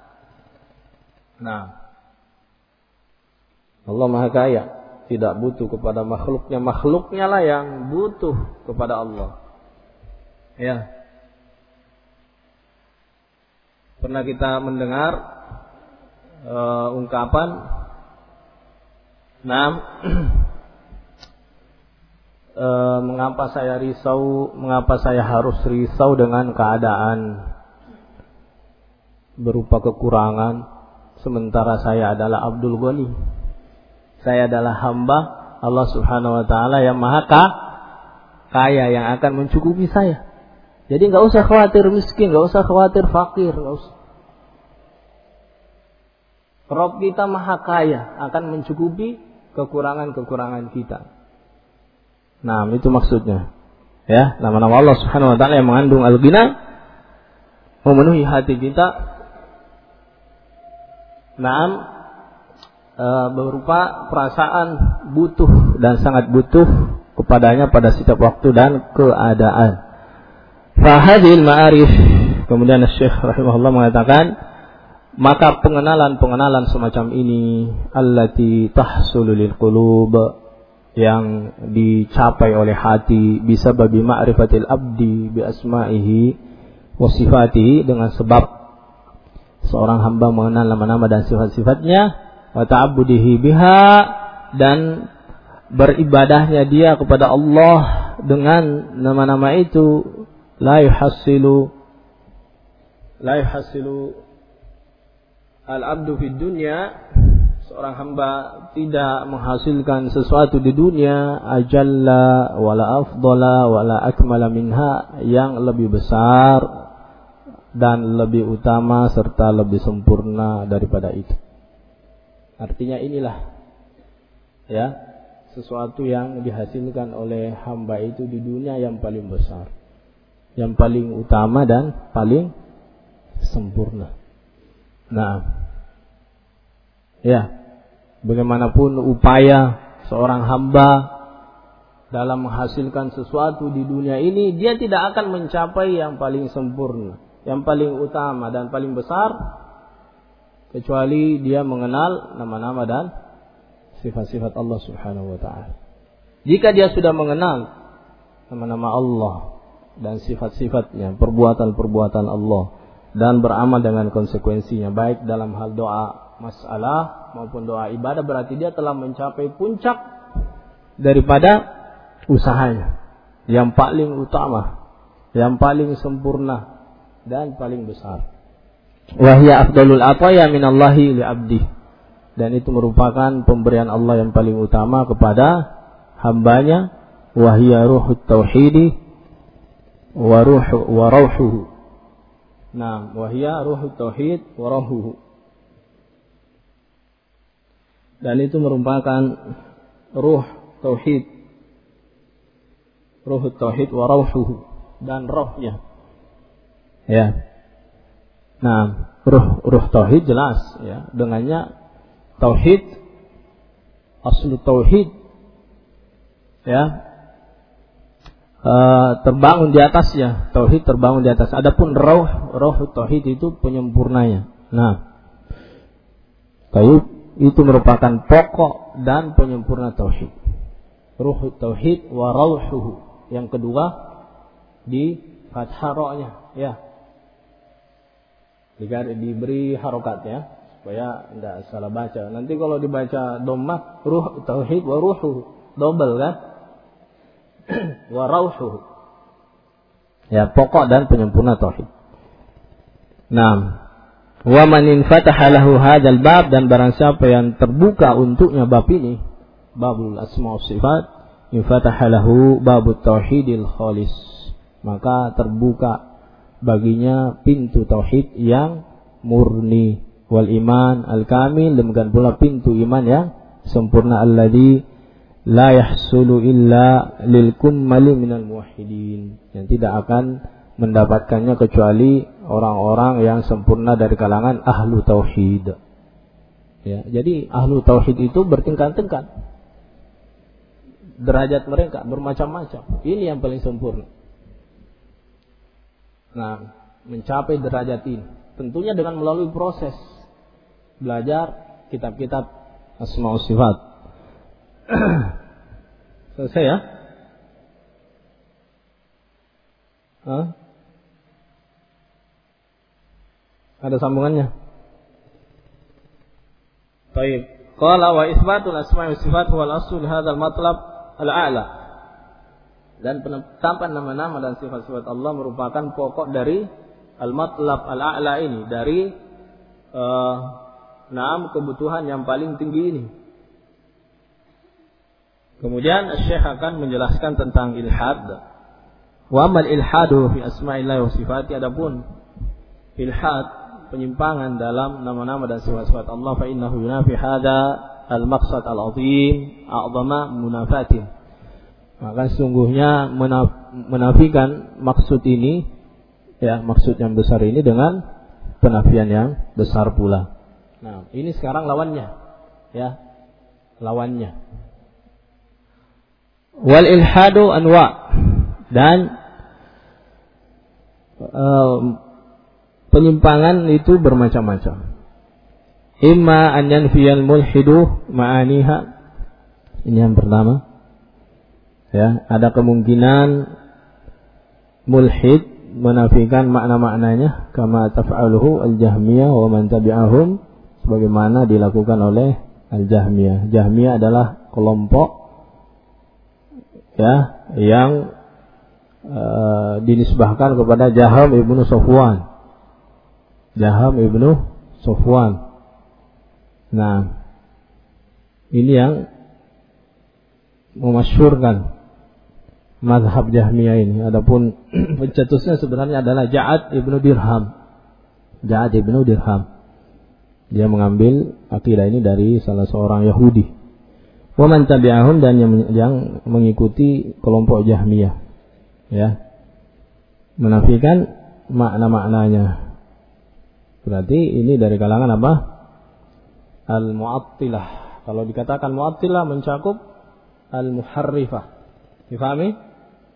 Nah, Allah Maha Kaya, tidak butuh kepada makhluknya, makhluknya lah yang butuh kepada Allah. Ya. Pernah kita mendengar ungkapan, mengapa saya risau, mengapa saya harus risau dengan keadaan berupa kekurangan, sementara saya adalah Abdul Ghani, saya adalah hamba Allah Subhanahu wa ta'ala yang maha kaya, yang akan mencukupi saya. Jadi nggak usah khawatir miskin, nggak usah khawatir fakir, nggak usah. Rabb kita maha kaya, akan mencukupi kekurangan-kekurangan kita. Nah, itu maksudnya. Ya, nama-nama Allah Subhanahu wa ta'ala yang mengandung al-ghina, memenuhi hati kita. Berupa perasaan butuh dan sangat butuh kepadanya pada setiap waktu dan keadaan. Fahadil ma'arif, kemudian Syekh rahimahullah mengatakan, maka pengenalan-pengenalan semacam ini allati tahsulu lil qulub, yang dicapai oleh hati, bisa babi ma'rifatil abdi bi asma'ihi wa sifatihi, dengan sebab seorang hamba mengenal nama-nama dan sifat-sifatnya, wa ta'abbudihi biha, dan beribadahnya dia kepada Allah dengan nama-nama itu, la yuhassilu al-abdu fid dunya, seorang hamba tidak menghasilkan sesuatu di dunia ajalla wala afdala wala akmala minha, yang lebih besar dan lebih utama serta lebih sempurna daripada itu. Artinya inilah ya, sesuatu yang dihasilkan oleh hamba itu di dunia yang paling besar, yang paling utama dan paling sempurna. Nah, ya, bagaimanapun upaya seorang hamba dalam menghasilkan sesuatu di dunia ini, dia tidak akan mencapai yang paling sempurna, yang paling utama dan paling besar, kecuali dia mengenal nama-nama dan sifat-sifat Allah Subhanahu wa ta'ala. Jika dia sudah mengenal nama-nama Allah dan sifat-sifatnya, perbuatan-perbuatan Allah, dan beramal dengan konsekuensinya, baik dalam hal doa masalah maupun doa ibadah, berarti dia telah mencapai puncak daripada usahanya, yang paling utama, yang paling sempurna dan paling besar. Wahya afdalul ataya minallahi li abdi, dan itu merupakan pemberian Allah yang paling utama kepada hambanya. Wahya ruhut tauhidi wa ruhuhu. Nah, wa hiya ruhut tauhid wa ruhuhu. Dan itu merupakan ruh tauhid, ruhut tauhid wa ruhuhu, dan rohnya. Ya. Nah, ruh tauhid jelas ya, dengannya tauhid, aslu tauhid ya, terbangun di atasnya, tauhid terbangun di atas. Adapun roh tauhid itu penyempurnanya. Nah, itu merupakan pokok dan penyempurna tauhid. Ruh tauhid wa rauhuhu. Yang kedua di fathah ra-nya ya. Diberi harokat ya, supaya tidak salah baca. Nanti kalau dibaca dhammah, ruh tauhid wa ruhuhu, double kan? Wa rauhuhu. Ya, pokok dan penyempurna tauhid. Nah, wa man infataha lahu hadzal bab, dan barang siapa yang terbuka untuknya bab ini, babul asma wa sifat, infataha lahu babut tauhidil khalis, maka terbuka baginya pintu tauhid yang murni, wal iman al kamil, demikian pula pintu iman yang sempurna, alladzi la yahsulu illa lil kummali minal muwahhidin, yang tidak akan mendapatkannya kecuali orang-orang yang sempurna dari kalangan ahlu tauhid. Ya, jadi ahlu tauhid itu bertingkat-tingkat, derajat mereka bermacam-macam. Ini yang paling sempurna. Nah, mencapai derajat ini tentunya dengan melalui proses belajar kitab-kitab asma wa sifat. Selesai ya? Ada sambungannya? Baik. Qala wa isbatul asma wa sifat huwa al-asl hadzal matlab al-a'la. Dan penetapan nama-nama dan sifat-sifat Allah merupakan pokok dari al-matlab al-a'la ini, dari kebutuhan yang paling tinggi ini. Kemudian Syekh akan menjelaskan tentang ilhad. Wa amal ilhadu fi asma'illah wa sifati, adapun ilhad, penyimpangan dalam nama-nama dan sifat-sifat Allah, fa innahu yunafi hadza al-maqsad al-'azim a'zama munafatin. Maka sungguhnya menafikan maksud ini, ya, maksud yang besar ini dengan penafian yang besar pula. Nah, ini sekarang lawannya, ya, lawannya. Wal ilhadu anwa, dan penyimpangan itu bermacam-macam. Imma an yanfiyal mulhidu ma'aniha, ini yang pertama. Ya, ada kemungkinan mulhid menafikan makna-maknanya, kama taf'aluhu al-Jahmiyah wa man tabi'ahum, sebagaimana dilakukan oleh al-Jahmiyah. Jahmiyah adalah kelompok ya yang dinisbahkan kepada Jaham ibnu Safwan. Jaham ibnu Safwan. Nah, ini yang memasyhurkan mazhab Jahmiyah ini. Adapun pencetusnya sebenarnya adalah Ja'ad ibnu Dirham. Ja'ad ibnu Dirham. Dia mengambil akidah ini dari salah seorang Yahudi. Wa man tabi'ahum, dan yang mengikuti kelompok Jahmiyah. Ya. Menafikan makna-maknanya. Berarti ini dari kalangan apa? Al-Mu'attilah. Kalau dikatakan Mu'attilah mencakup Al-Muharrifah. Difahami?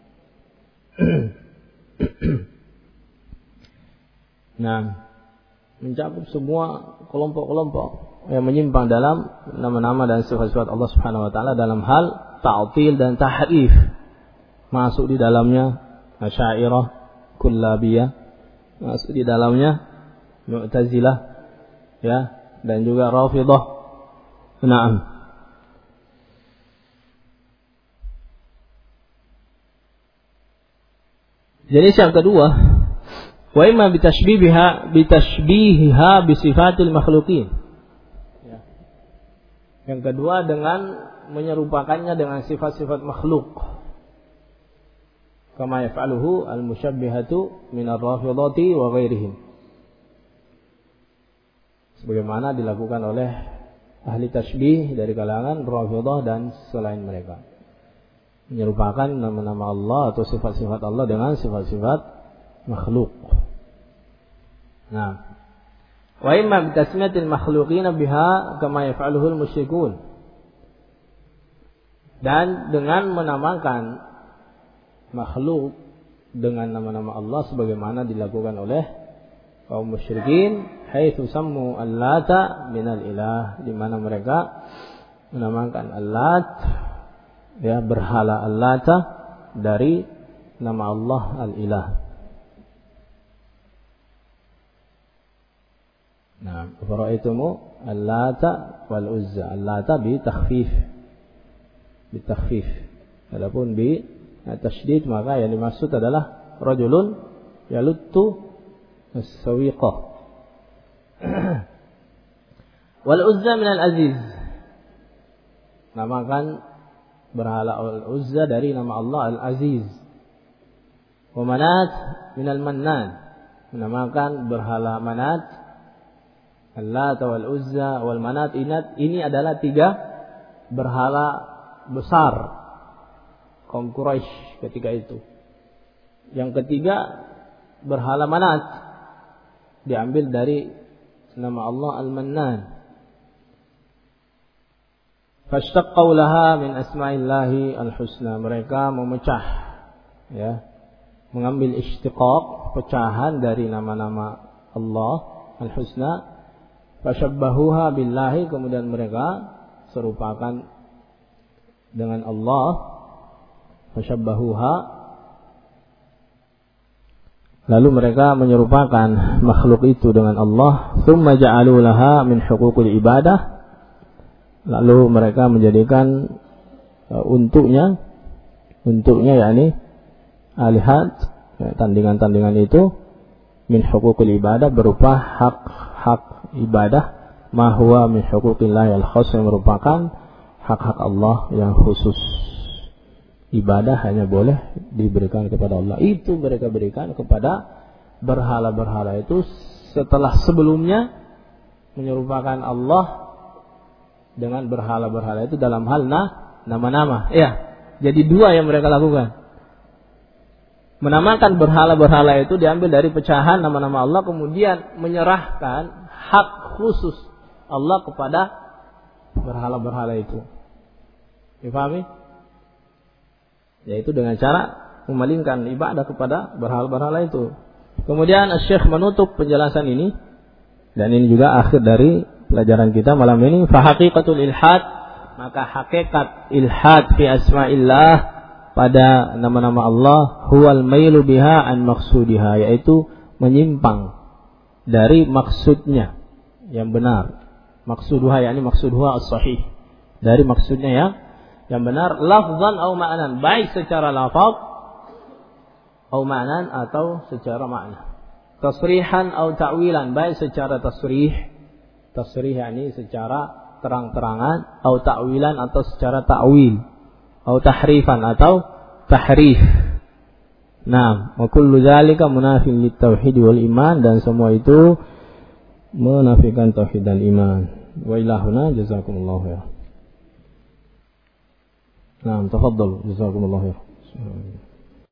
Nah, mencakup semua kelompok-kelompok yang menyimpang dalam nama-nama dan sifat-sifat Allah Subhanahu wa taala dalam hal ta'til dan tahrif. Masuk di dalamnya Asy'ariyah, Kullabiyah, masuk di dalamnya Mu'tazilah, ya, dan juga Rafidhah. Naam. Jenis yang kedua, wa imma bitashbihiha bi sifatil makhluqin. Ya. Yang kedua dengan menyerupakannya dengan sifat-sifat makhluk. kama yaf'aluhu al-musyabbihatu min ar-rafidhati wa ghairihim. Sebagaimana dilakukan oleh ahli tasbih dari kalangan Rafidhah dan selain mereka. Menyerupakan nama-nama Allah atau sifat-sifat Allah dengan sifat-sifat makhluk. Nah, wa imma bi tasmiyatil makhluqina biha kama yaf'aluhu al-musyrikun. Dan dengan menamakan makhluk dengan nama-nama Allah sebagaimana dilakukan oleh kaum musyrikin, haitsu sammu al-lata minal ilah, di mana mereka menamakan al-lat, ya, berhala al-lata dari nama Allah al-ilah. Nah, fara'aitumu al-lata wal uzza. Al-lata bi takhfif. Adapun bi tasydid maka yang dimaksud adalah rajulun yaluttu as-sawiqah. Wal uzza min al-aziz. Namakan berhala al-uzza dari nama Allah al-aziz. Wa manat min al-mannan. Menamakan berhala manat, al-lat wal uzza wal manat, ini adalah 3 berhala besar kaum Quraisy ketika itu. Yang ketiga berhala manat diambil dari nama Allah al-mannan. Fashtaqaw laha min asma'illahi al-husna. Mereka memecah, ya, mengambil istiqaq, pecahan dari nama-nama Allah al-husna. Fashabbahuha billahi, kemudian mereka serupakan dengan Allah. Fashabbahuha, lalu mereka menyerupakan makhluk itu dengan Allah. Tsumma ja'alu laha min huquqil ibadah, lalu mereka menjadikan untuknya yakni alihat, tandingan-tandingan itu, min huquqil ibadah, berupa hak-hak ibadah, ma huwa min huquqillah al-khass, yang merupakan hak-hak Allah yang khusus. Ibadah hanya boleh diberikan kepada Allah. Itu mereka berikan kepada berhala-berhala itu setelah sebelumnya menyerupakan Allah dengan berhala-berhala itu dalam hal nama-nama. Ya, jadi 2 yang mereka lakukan. Menamakan berhala-berhala itu diambil dari pecahan nama-nama Allah, kemudian menyerahkan hak khusus Allah kepada berhala-berhala itu. Dipahami? Yaitu dengan cara memalingkan ibadah kepada berhala-berhala itu. Kemudian Syekh menutup penjelasan ini, dan ini juga akhir dari pelajaran kita malam ini. Fa haqiqatul ilhad, maka hakikat ilhad fi asma'illah, pada nama-nama Allah, huwal mailu biha an maqsudiha, yaitu menyimpang dari maksudnya yang benar. Maksudha yakni maksudha as-sahih, dari maksudnya yang benar, lafzan atau ma'nan, baik secara lafaz atau ma'nan, atau secara makna. Tasrihan atau ta'wilan, baik secara tasrih yakni secara terang-terangan, atau ta'wilan, atau secara ta'wil, atau tahrifan, atau tahrif. Nah, wa kullu dzalika munafin lit tauhid wal iman, dan semua itu menafikan tauhid dan iman. Wa ilahuna jazakumullahu khairan. Nah, tafadhal, jazakumullahu khairan.